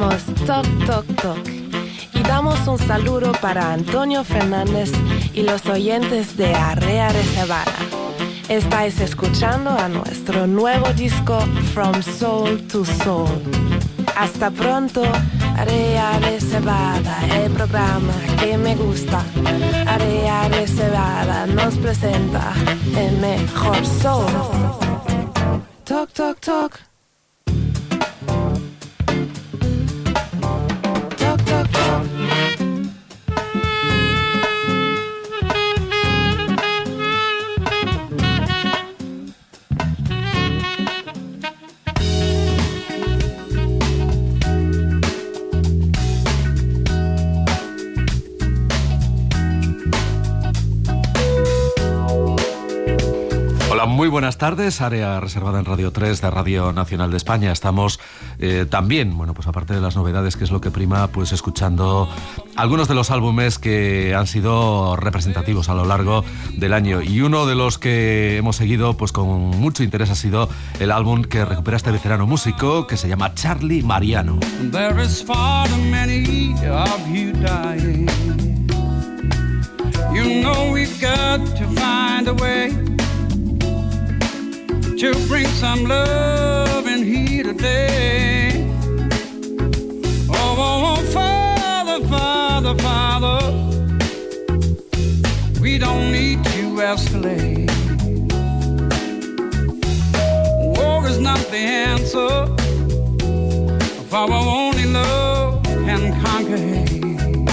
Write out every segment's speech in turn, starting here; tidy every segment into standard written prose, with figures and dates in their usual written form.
somos Toc Toc Toc y damos un saludo para Antonio Fernández y los oyentes de Area Reservada. Estáis escuchando a nuestro nuevo disco From Soul to Soul. Hasta pronto, Area Reservada, el programa que me gusta. Area Reservada nos presenta el mejor soul. Toc, toc, toc. Toc, toc, toc. Muy buenas tardes, Área Reservada en Radio 3 de Radio Nacional de España. Estamos también, bueno, pues aparte de las novedades, que es lo que prima, pues escuchando algunos de los álbumes que han sido representativos a lo largo del año. Y uno de los que hemos seguido pues con mucho interés ha sido el álbum que recupera este veterano músico que se llama Charly Mariano. There is far too many of you dying. You know we've got to find a way to bring some love in here today. Oh, oh, oh, Father, Father, Father, we don't need to escalate. War is not the answer, for only love can conquer hate.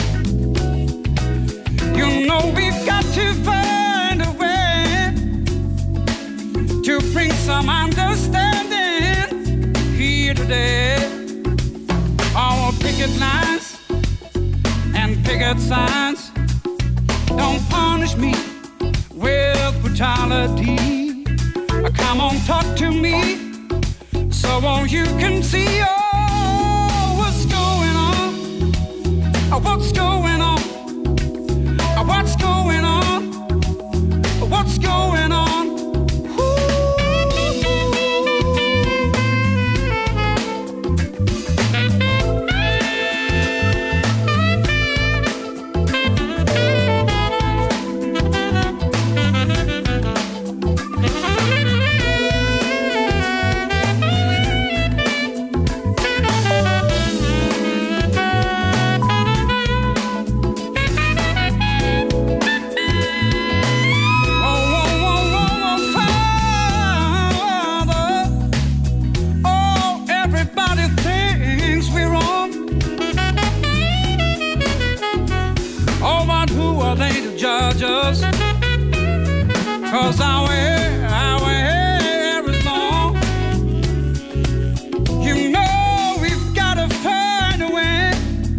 You know we've got to find a way to bring some understanding here today. Our picket lines and picket signs don't punish me with brutality. Come on, talk to me so you can see what's going on, what's going on, what's going on, what's going on. Cause our hair is long. You know we've gotta find a way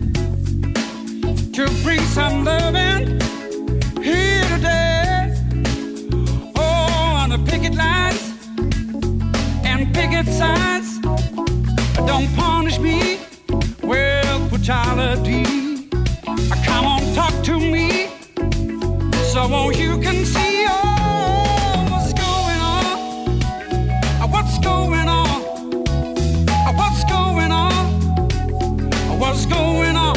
to bring some love in here today. Oh, on the picket lines and picket signs don't punish me with brutality. Come on, talk to me so you can see what's going on, what's going on, what's going on, what's going on.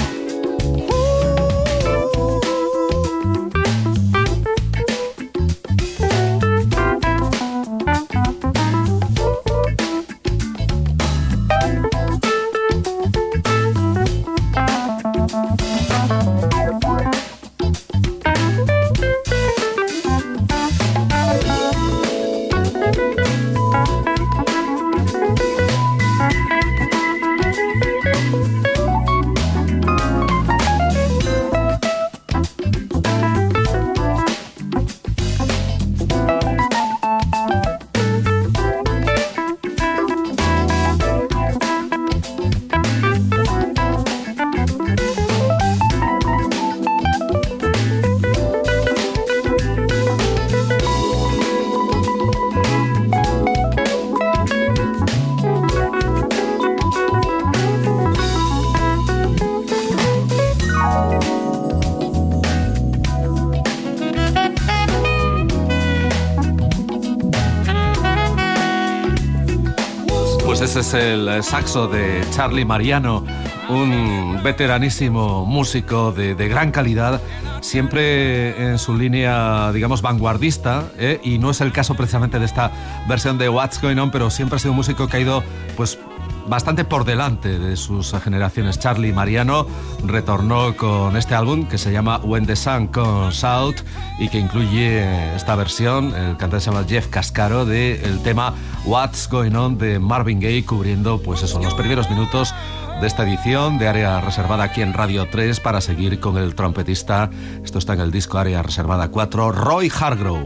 Ese es el saxo de Charly Mariano, un veteranísimo músico de gran calidad, siempre en su línea, digamos, vanguardista, y no es el caso precisamente de esta versión de What's Going On, pero siempre ha sido un músico que ha ido, pues, bastante por delante de sus generaciones. Charlie Mariano retornó con este álbum que se llama When the Sun Comes Out y que incluye esta versión. El cantante se llama Jeff Cascaro, del tema What's Going On de Marvin Gaye, cubriendo, pues eso, los primeros minutos de esta edición de Área Reservada aquí en Radio 3 para seguir con el trompetista. Esto está en el disco Área Reservada 4, Roy Hargrove.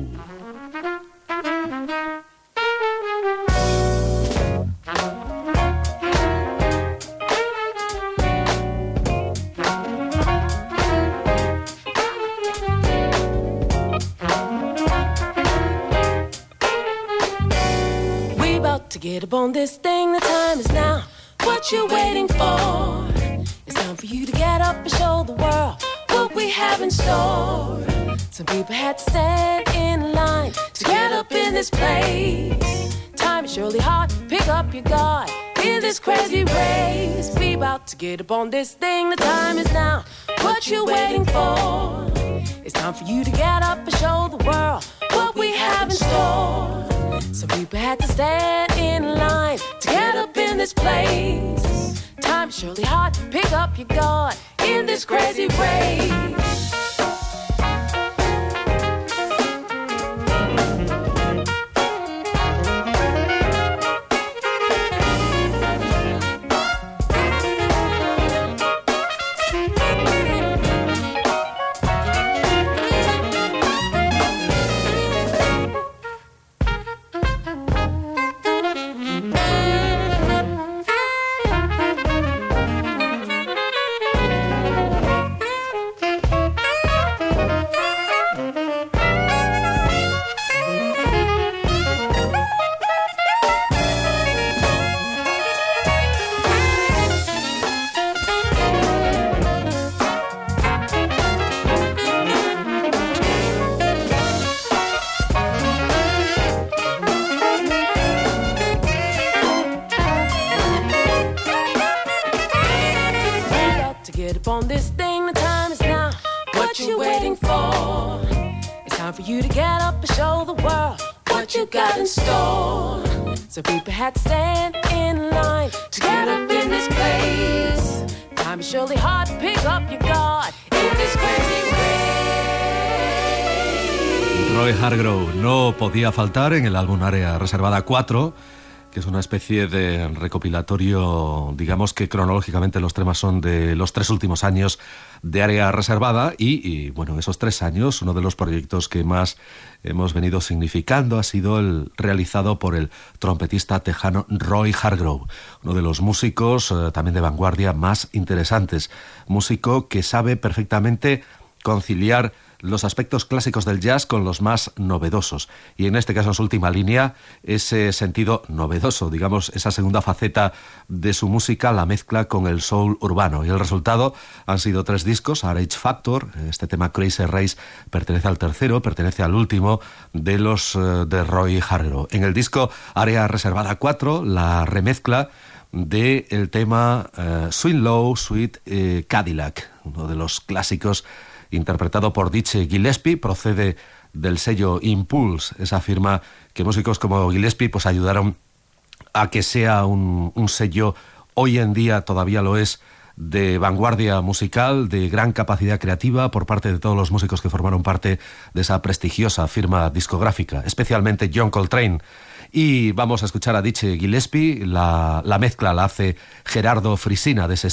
Get up on this thing, the time is now. What you waiting for? It's time for you to get up and show the world what we have in store. Some people had to stand in line to get up in this place. Time is surely hard, pick up your guard in this crazy race. We about to get up on this thing, the time is now. What you waiting for? It's time for you to get up and show the world what we have in store. Some people had to stand in line to get up in this place. Time's surely hard to pick up your guard in this crazy race. So people had to stand in line to get up in this place. Time is surely hard to pick up your guard in this crazy race. Roy Hargrove no podía faltar en el álbum Área Reservada 4, que es una especie de recopilatorio, digamos que cronológicamente los temas son de los 3 últimos años de Área Reservada y bueno, esos 3 años, uno de los proyectos que más hemos venido significando ha sido el realizado por el trompetista tejano Roy Hargrove, uno de los músicos también de vanguardia más interesantes, músico que sabe perfectamente conciliar los aspectos clásicos del jazz con los más novedosos. Y en este caso, en su última línea, ese sentido novedoso, digamos, esa segunda faceta de su música, la mezcla con el soul urbano. Y el resultado han sido 3 discos, RH Factor, este tema Crazy Race pertenece al tercero, pertenece al último de los de Roy Hargrove. En el disco Área Reservada 4, la remezcla del tema Swing Low, Sweet Cadillac, uno de los clásicos interpretado por Dizzy Gillespie, procede del sello Impulse, esa firma que músicos como Gillespie pues ayudaron a que sea un sello, hoy en día todavía lo es, de vanguardia musical, de gran capacidad creativa por parte de todos los músicos que formaron parte de esa prestigiosa firma discográfica, especialmente John Coltrane. Y vamos a escuchar a Dizzy Gillespie, la mezcla la hace Gerardo Frisina de ese